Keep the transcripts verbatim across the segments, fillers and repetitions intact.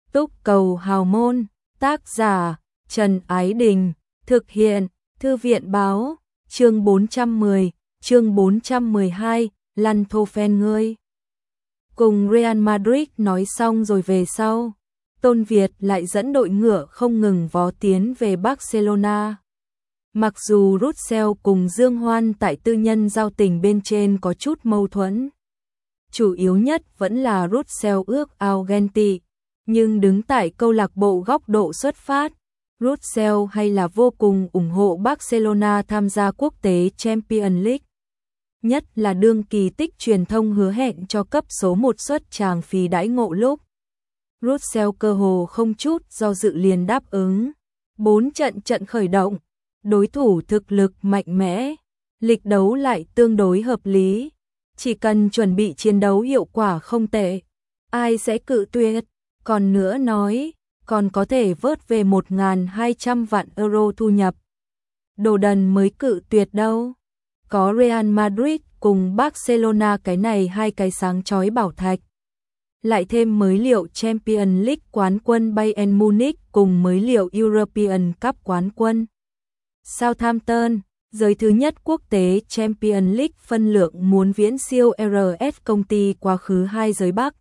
Túc cầu hào môn, tác giả Trần Ái Đình, thực hiện Thư viện báo, chương bốn trăm mười, chương bốn trăm mười hai, lăn thô phen ngươi. Cùng Real Madrid nói xong rồi về sau, Tôn Việt lại dẫn đội ngựa không ngừng vó tiến về Barcelona. Mặc dù Russell cùng Dương Hoan tại tư nhân giao tình bên trên có chút mâu thuẫn, chủ yếu nhất vẫn là Russell ước ao ghen tị, nhưng đứng tại câu lạc bộ góc độ xuất phát, Russell hay là vô cùng ủng hộ Barcelona tham gia quốc tế Champions League. Nhất là đương kỳ tích truyền thông hứa hẹn cho cấp số một suất tràng phí đãi ngộ lúc. Russell cơ hồ không chút do dự liền đáp ứng. Bốn trận trận khởi động, đối thủ thực lực mạnh mẽ, lịch đấu lại tương đối hợp lý. Chỉ cần chuẩn bị chiến đấu hiệu quả không tệ, ai sẽ cự tuyệt, còn nữa nói, còn có thể vớt về một nghìn hai trăm vạn euro thu nhập. Đồ đần mới cự tuyệt đâu. Có Real Madrid cùng Barcelona cái này hai cái sáng chói bảo thạch. Lại thêm mới liệu Champions League quán quân Bayern Munich cùng mới liệu European Cup quán quân Southampton, giới thứ nhất quốc tế Champions League phân lượng muốn viễn siêu rờ ét công ty quá khứ hai giới Bắc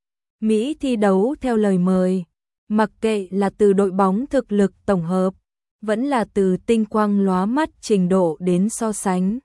Mỹ thi đấu theo lời mời, mặc kệ là từ đội bóng thực lực tổng hợp, vẫn là từ tinh quang lóa mắt trình độ đến so sánh,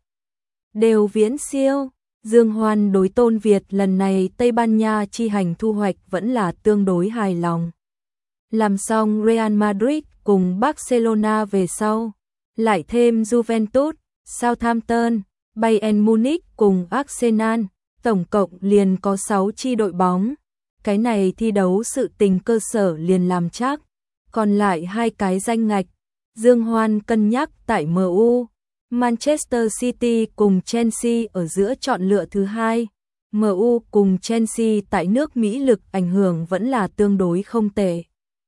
đều viễn siêu. Dương Hoan đối Tôn Việt lần này Tây Ban Nha chi hành thu hoạch vẫn là tương đối hài lòng. Làm xong Real Madrid cùng Barcelona về sau, lại thêm Juventus, Southampton, Bayern Munich cùng Arsenal, tổng cộng liền có sáu chi đội bóng. Cái này thi đấu sự tình cơ sở liền làm chắc, còn lại hai cái danh ngạch, Dương Hoan cân nhắc tại em u, Manchester City cùng Chelsea ở giữa chọn lựa thứ hai. em u cùng Chelsea tại nước Mỹ lực ảnh hưởng vẫn là tương đối không tệ.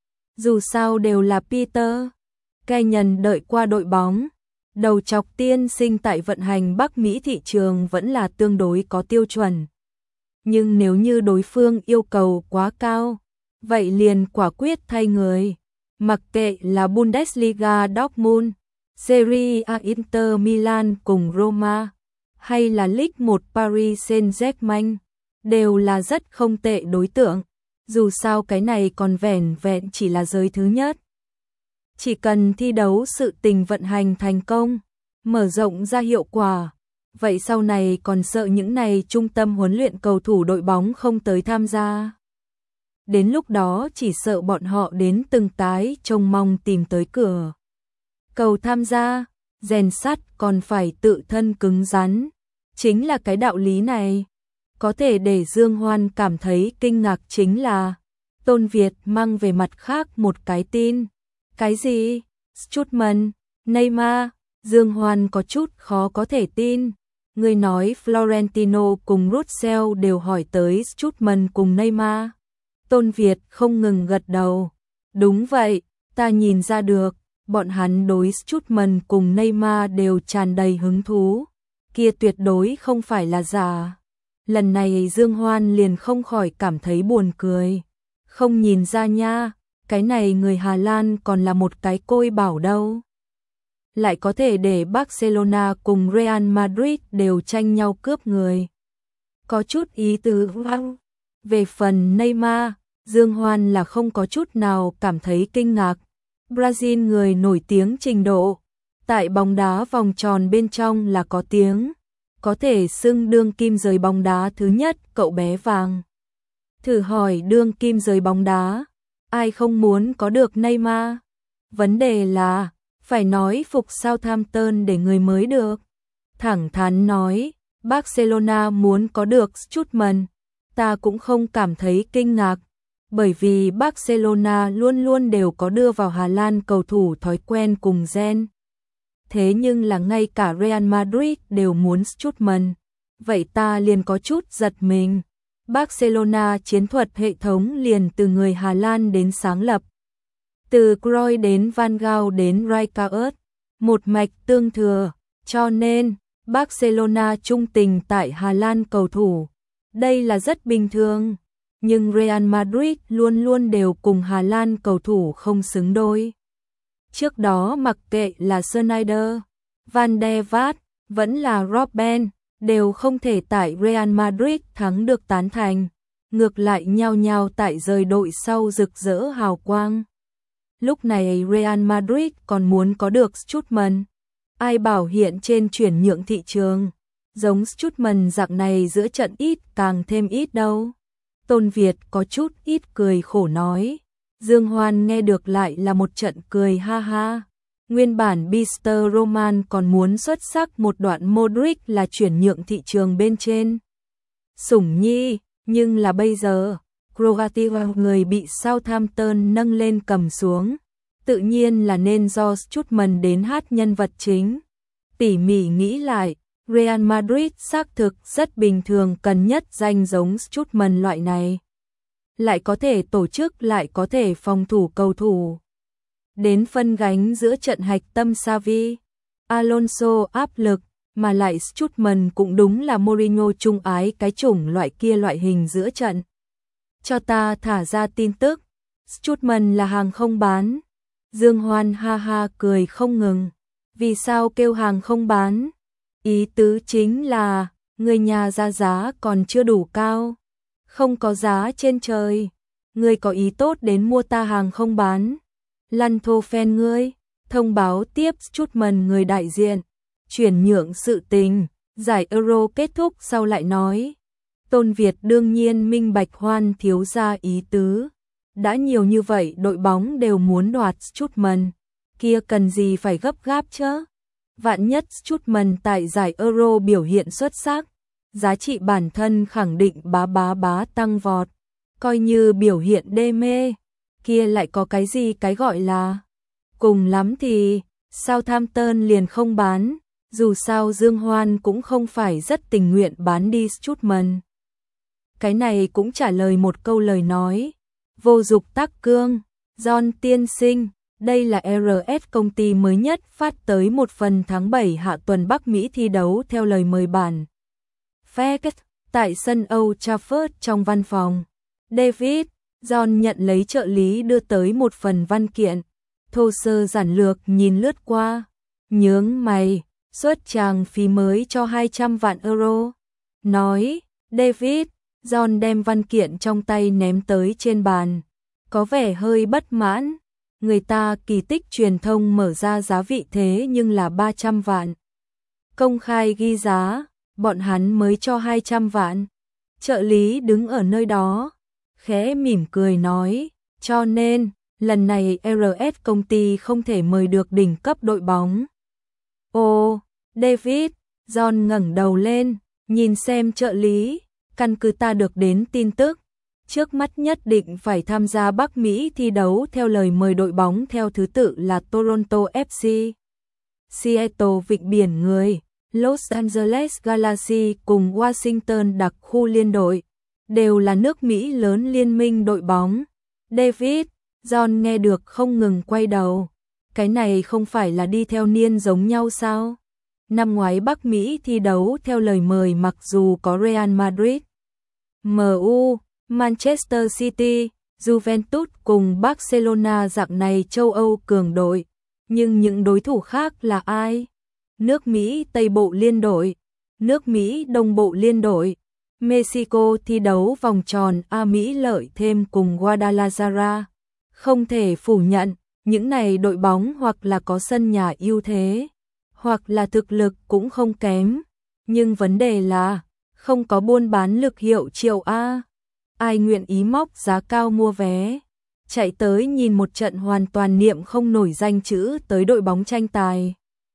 Dù sao đều là Peter Kenyon đợi qua đội bóng, đầu chọc tiên sinh tại vận hành Bắc Mỹ thị trường vẫn là tương đối có tiêu chuẩn. Nhưng nếu như đối phương yêu cầu quá cao, vậy liền quả quyết thay người. Mặc kệ là Bundesliga Dortmund, Serie A Inter Milan cùng Roma, hay là Ligue một Paris Saint-Germain, đều là rất không tệ đối tượng. Dù sao cái này còn vẻn vẹn chỉ là giới thứ nhất. Chỉ cần thi đấu sự tình vận hành thành công, mở rộng ra hiệu quả, vậy sau này còn sợ những này trung tâm huấn luyện cầu thủ đội bóng không tới tham gia. Đến lúc đó chỉ sợ bọn họ đến từng tái trông mong tìm tới cửa cầu tham gia, rèn sắt còn phải tự thân cứng rắn. Chính là cái đạo lý này. Có thể để Dương Hoan cảm thấy kinh ngạc chính là Tôn Việt mang về mặt khác một cái tin. Cái gì? Strootman, Neymar. Dương Hoan có chút khó có thể tin. Người nói Florentino cùng Russell đều hỏi tới Strootman cùng Neymar. Tôn Việt không ngừng gật đầu. Đúng vậy, ta nhìn ra được, bọn hắn đối Strootman cùng Neymar đều tràn đầy hứng thú. Kia tuyệt đối không phải là giả. Lần này Dương Hoan liền không khỏi cảm thấy buồn cười. Không nhìn ra nha, cái này người Hà Lan còn là một cái côi bảo đâu. Lại có thể để Barcelona cùng Real Madrid đều tranh nhau cướp người. Có chút ý tứ. Về phần Neymar, Dương Hoan là không có chút nào cảm thấy kinh ngạc. Brazil người nổi tiếng trình độ, tại bóng đá vòng tròn bên trong là có tiếng, có thể xưng đương kim giới bóng đá thứ nhất, cậu bé vàng. Thử hỏi đương kim giới bóng đá, ai không muốn có được Neymar? Vấn đề là, phải nói phục Southampton để người mới được. Thẳng thắn nói, Barcelona muốn có được Strootman, ta cũng không cảm thấy kinh ngạc. Bởi vì Barcelona luôn luôn đều có đưa vào Hà Lan cầu thủ thói quen cùng gen. Thế nhưng là ngay cả Real Madrid đều muốn Strootman. Vậy ta liền có chút giật mình. Barcelona chiến thuật hệ thống liền từ người Hà Lan đến sáng lập. Từ Cruyff đến Van Gaal đến Rijkaard, một mạch tương thừa. Cho nên, Barcelona trung tình tại Hà Lan cầu thủ. Đây là rất bình thường. nhưng Real Madrid luôn luôn đều cùng Hà Lan cầu thủ không xứng đôi. Trước đó mặc kệ là Sneijder, Van der Vaart, vẫn là Robben, đều không thể tại Real Madrid thắng được tán thành, ngược lại nhao nhao tại rời đội sau rực rỡ hào quang. Lúc này Real Madrid còn muốn có được Strootman, ai bảo hiện trên chuyển nhượng thị trường, giống Strootman dạng này giữa trận ít càng thêm ít đâu. Tôn Việt có chút ít cười khổ nói. Dương Hoan nghe được lại là một trận cười ha ha. Nguyên bản mister Roman còn muốn xuất sắc một đoạn Modric là chuyển nhượng thị trường bên trên Sủng Nhi, nhưng là bây giờ, Croatia người bị Southampton nâng lên cầm xuống, tự nhiên là nên do Strootman đến hát nhân vật chính. Tỉ mỉ nghĩ lại, Real Madrid xác thực rất bình thường cần nhất danh giống Strootman loại này. Lại có thể tổ chức lại có thể phòng thủ cầu thủ. Đến phân gánh giữa trận hạch tâm Xavi, Alonso áp lực, mà lại Strootman cũng đúng là Mourinho trung ái cái chủng loại kia loại hình giữa trận. Cho ta thả ra tin tức, Strootman là hàng không bán. Dương Hoan ha ha cười không ngừng. Vì sao kêu hàng không bán? Ý tứ chính là, người nhà ra giá còn chưa đủ cao. Không có giá trên trời. Ngươi có ý tốt đến mua ta hàng không bán. Lăn thô phen ngươi. Thông báo tiếp Strootman người đại diện. Chuyển nhượng sự tình. Giải Euro kết thúc sau lại nói. Tôn Việt đương nhiên minh bạch Hoan thiếu ra ý tứ. Đã nhiều như vậy đội bóng đều muốn đoạt Strootman. Kia cần gì phải gấp gáp chứ? Vạn nhất Strootman tại giải Euro biểu hiện xuất sắc. Giá trị bản thân khẳng định bá bá bá tăng vọt. Coi như biểu hiện đê mê. Kia lại có cái gì cái gọi là. Cùng lắm thì, Southampton liền không bán. Dù sao Dương Hoan cũng không phải rất tình nguyện bán đi Strootman. Cái này cũng trả lời một câu lời nói. Vô dục tắc cương. John tiên sinh. Đây là rờ ét công ty mới nhất phát tới một phần tháng bảy hạ tuần Bắc Mỹ thi đấu theo lời mời bản. Fact, tại sân Old Trafford trong văn phòng. David, John nhận lấy trợ lý đưa tới một phần văn kiện. Thô sơ giản lược nhìn lướt qua. Nhướng mày, xuất tràng phí mới cho hai trăm vạn euro. Nói, David, John đem văn kiện trong tay ném tới trên bàn. Có vẻ hơi bất mãn. Người ta kỳ tích truyền thông mở ra giá vị thế nhưng là ba trăm vạn. Công khai ghi giá, bọn hắn mới cho hai trăm vạn. Trợ lý đứng ở nơi đó, khẽ mỉm cười nói, cho nên, lần này rờ ét công ty không thể mời được đỉnh cấp đội bóng. Ồ, David, John ngẩng đầu lên, nhìn xem trợ lý, căn cứ ta được đến tin tức. Trước mắt nhất định phải tham gia Bắc Mỹ thi đấu theo lời mời đội bóng theo thứ tự là Toronto ép xê, Seattle Vịnh Biển Người, Los Angeles Galaxy cùng Washington đặc khu liên đội, đều là nước Mỹ lớn liên minh đội bóng. David, John nghe được không ngừng quay đầu. Cái này không phải là đi theo niên giống nhau sao? Năm ngoái Bắc Mỹ thi đấu theo lời mời mặc dù có Real Madrid, em u, Manchester City, Juventus cùng Barcelona dạng này châu Âu cường đội, nhưng những đối thủ khác là ai? Nước Mỹ Tây Bộ liên đội, nước Mỹ Đông Bộ liên đội, Mexico thi đấu vòng tròn A Mỹ lợi thêm cùng Guadalajara. Không thể phủ nhận, những này đội bóng hoặc là có sân nhà ưu thế, hoặc là thực lực cũng không kém, nhưng vấn đề là không có buôn bán lực hiệu triệu A. Ai nguyện ý móc giá cao mua vé, chạy tới nhìn một trận hoàn toàn niệm không nổi danh chữ tới đội bóng tranh tài.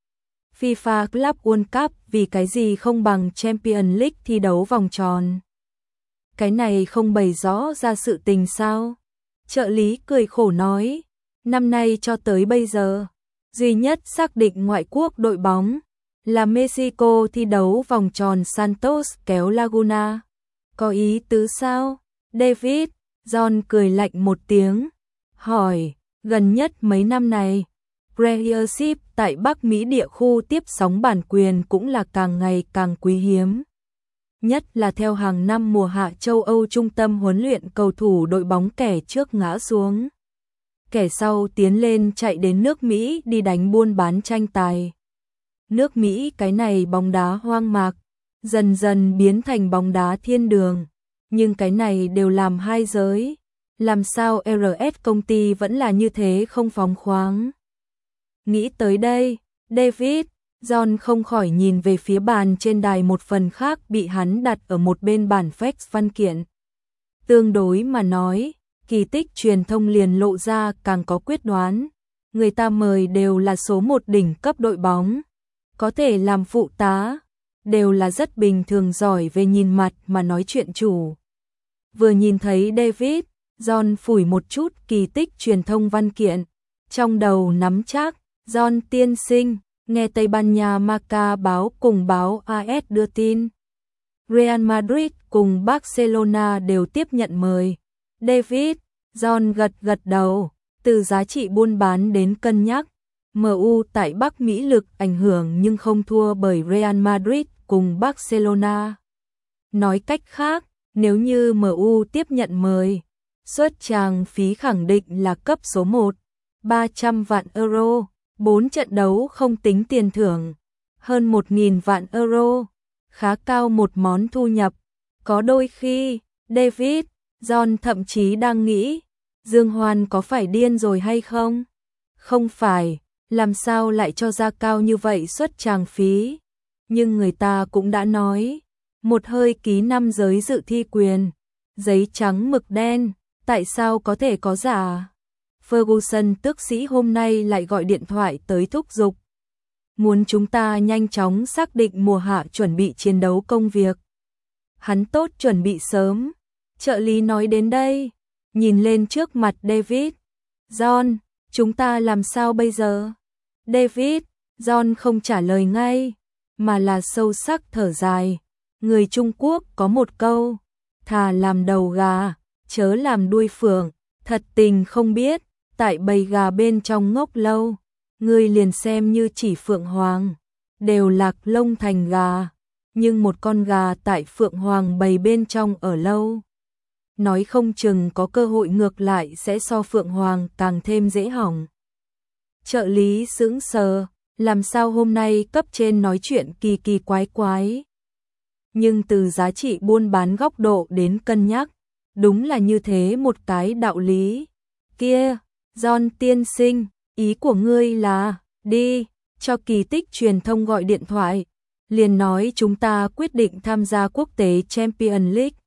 FIFA Club World Cup vì cái gì không bằng Champions League thi đấu vòng tròn. Cái này không bày rõ ra sự tình sao? Trợ lý cười khổ nói, năm nay cho tới bây giờ, duy nhất xác định ngoại quốc đội bóng là Mexico thi đấu vòng tròn Santos kéo Laguna. Có ý tứ sao? David, John cười lạnh một tiếng, hỏi, gần nhất mấy năm này, Premiership tại Bắc Mỹ địa khu tiếp sóng bản quyền cũng là càng ngày càng quý hiếm. nhất là theo hàng năm mùa hạ châu Âu trung tâm huấn luyện cầu thủ đội bóng kẻ trước ngã xuống. Kẻ sau tiến lên chạy đến nước Mỹ đi đánh buôn bán tranh tài. Nước Mỹ cái này bóng đá hoang mạc, dần dần biến thành bóng đá thiên đường. Nhưng cái này đều làm hai giới. Làm sao rờ ét công ty vẫn là như thế không phóng khoáng. Nghĩ tới đây, David, John không khỏi nhìn về phía bàn trên đài một phần khác bị hắn đặt ở một bên bản fax văn kiện. Tương đối mà nói, kỳ tích truyền thông liền lộ ra càng có quyết đoán. Người ta mời đều là số một đỉnh cấp đội bóng. Có thể làm phụ tá, đều là rất bình thường giỏi về nhìn mặt mà nói chuyện chủ. Vừa nhìn thấy David, John phủi một chút kỳ tích truyền thông văn kiện. Trong đầu nắm chắc, John tiên sinh, nghe Tây Ban Nha Marca báo cùng báo a ét đưa tin. Real Madrid cùng Barcelona đều tiếp nhận mời. David, John gật gật đầu, từ giá trị buôn bán đến cân nhắc. em u tại Bắc Mỹ lực ảnh hưởng nhưng không thua bởi Real Madrid cùng Barcelona. Nói cách khác, nếu như em u tiếp nhận mời, suất tràng phí khẳng định là cấp số một, ba trăm vạn euro, bốn trận đấu không tính tiền thưởng, hơn một nghìn vạn euro, khá cao một món thu nhập. Có đôi khi, David, John thậm chí đang nghĩ, Dương Hoan có phải điên rồi hay không? Không phải, làm sao lại cho ra cao như vậy suất tràng phí? Nhưng người ta cũng đã nói, một hơi ký năm giới dự thi quyền, giấy trắng mực đen, tại sao có thể có giả? Ferguson tước sĩ hôm nay lại gọi điện thoại tới thúc giục. Muốn chúng ta nhanh chóng xác định mùa hạ chuẩn bị chiến đấu công việc. Hắn tốt chuẩn bị sớm. Trợ lý nói đến đây, nhìn lên trước mặt David. John, chúng ta làm sao bây giờ? David, John không trả lời ngay, mà là sâu sắc thở dài. Người Trung Quốc có một câu, thà làm đầu gà, chớ làm đuôi phượng. Thật tình không biết, tại bầy gà bên trong ngốc lâu, người liền xem như chỉ phượng hoàng, đều lạc lông thành gà. Nhưng một con gà tại phượng hoàng bầy bên trong ở lâu, nói không chừng có cơ hội ngược lại sẽ so phượng hoàng càng thêm dễ hỏng. Trợ lý sững sờ, làm sao hôm nay cấp trên nói chuyện kỳ kỳ quái quái. Nhưng từ giá trị buôn bán góc độ đến cân nhắc, đúng là như thế một cái đạo lý. Kia, John tiên sinh, ý của ngươi là, đi, cho kỳ tích truyền thông gọi điện thoại, liền nói chúng ta quyết định tham gia quốc tế Champions League.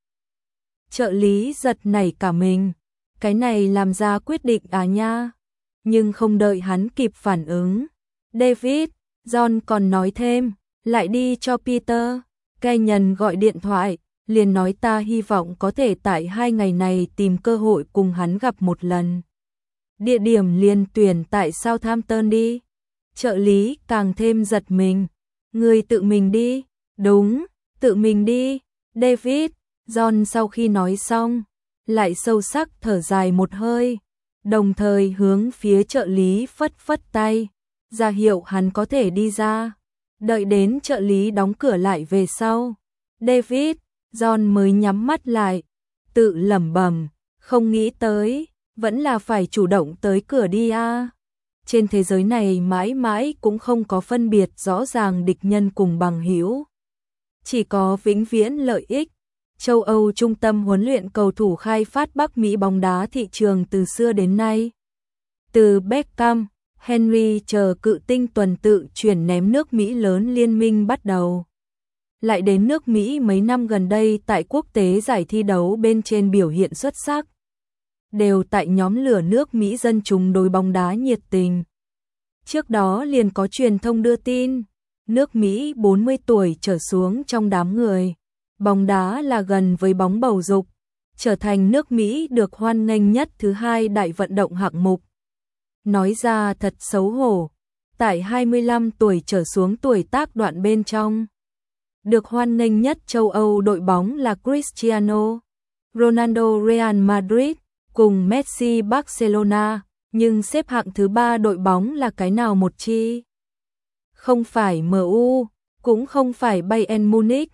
Trợ lý giật nảy cả mình, cái này làm ra quyết định à nha. Nhưng không đợi hắn kịp phản ứng, David, John còn nói thêm, lại đi cho Peter Kenyon gọi điện thoại, liền nói ta hy vọng có thể tại hai ngày này tìm cơ hội cùng hắn gặp một lần. Địa điểm liền tuyển tại Southampton đi. Trợ lý càng thêm giật mình. Người tự mình đi. Đúng, tự mình đi. David, John sau khi nói xong, lại sâu sắc thở dài một hơi, đồng thời hướng phía trợ lý phất phất tay, ra hiệu hắn có thể đi ra. Đợi đến trợ lý đóng cửa lại về sau, David, John mới nhắm mắt lại, tự lẩm bẩm, không nghĩ tới, vẫn là phải chủ động tới cửa đi a. Trên thế giới này mãi mãi cũng không có phân biệt rõ ràng địch nhân cùng bằng hữu, chỉ có vĩnh viễn lợi ích. Châu Âu trung tâm huấn luyện cầu thủ khai phát Bắc Mỹ bóng đá thị trường từ xưa đến nay. Từ Beckham, Henry chờ cự tinh tuần tự chuyển ném nước Mỹ lớn liên minh bắt đầu. Lại đến nước Mỹ mấy năm gần đây tại quốc tế giải thi đấu bên trên biểu hiện xuất sắc. Đều tại nhóm lửa nước Mỹ dân chúng đối bóng đá nhiệt tình. Trước đó liền có truyền thông đưa tin, nước Mỹ bốn mươi tuổi trở xuống trong đám người, bóng đá là gần với bóng bầu dục, trở thành nước Mỹ được hoan nghênh nhất thứ hai đại vận động hạng mục. Nói ra thật xấu hổ, tại hai mươi lăm tuổi trở xuống tuổi tác đoạn bên trong, được hoan nghênh nhất châu Âu đội bóng là Cristiano Ronaldo Real Madrid cùng Messi Barcelona, nhưng xếp hạng thứ ba đội bóng là cái nào một chi? Không phải em u, cũng không phải Bayern Munich,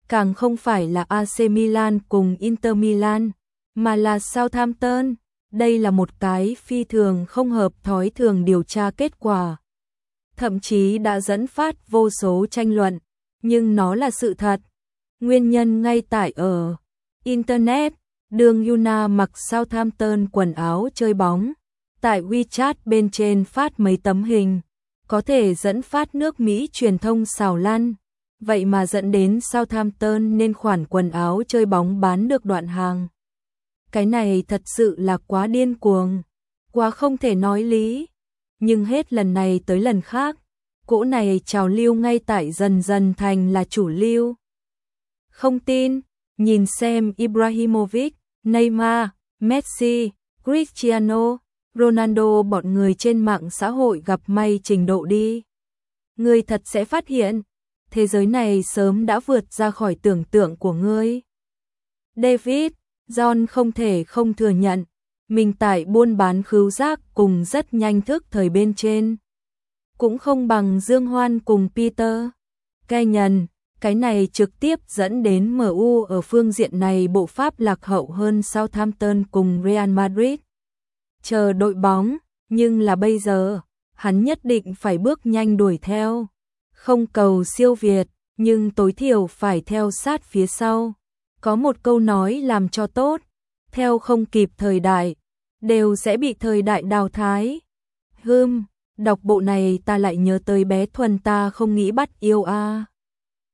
càng không phải là a xê Milan cùng Inter Milan, mà là Southampton. Đây là một cái phi thường không hợp thói thường điều tra kết quả. Thậm chí đã dẫn phát vô số tranh luận, nhưng nó là sự thật. Nguyên nhân ngay tại ở Internet, đường Yuna mặc Southampton quần áo chơi bóng. Tại WeChat bên trên phát mấy tấm hình, có thể dẫn phát nước Mỹ truyền thông xào lăn. Vậy mà dẫn đến Southampton nên khoản quần áo chơi bóng bán được đoạn hàng. Cái này thật sự là quá điên cuồng, quá không thể nói lý. Nhưng hết lần này tới lần khác, cỗ này trào lưu ngay tại dần dần thành là chủ lưu. Không tin, nhìn xem Ibrahimovic, Neymar, Messi, Cristiano Ronaldo bọn người trên mạng xã hội gặp may trình độ đi. Ngươi thật sẽ phát hiện, thế giới này sớm đã vượt ra khỏi tưởng tượng của ngươi. David, John không thể không thừa nhận, mình tại buôn bán khứu giác cùng rất nhanh thức thời bên trên. Cũng không bằng Dương Hoan cùng Peter. Kenyon, cái này trực tiếp dẫn đến em u ở phương diện này bộ pháp lạc hậu hơn Southampton cùng Real Madrid. Chờ đội bóng, nhưng là bây giờ, hắn nhất định phải bước nhanh đuổi theo. Không cầu siêu việt, nhưng tối thiểu phải theo sát phía sau. Có một câu nói làm cho tốt, theo không kịp thời đại, đều sẽ bị thời đại đào thái. Hừm, đọc bộ này ta lại nhớ tới bé Thuần ta không nghĩ bắt yêu a.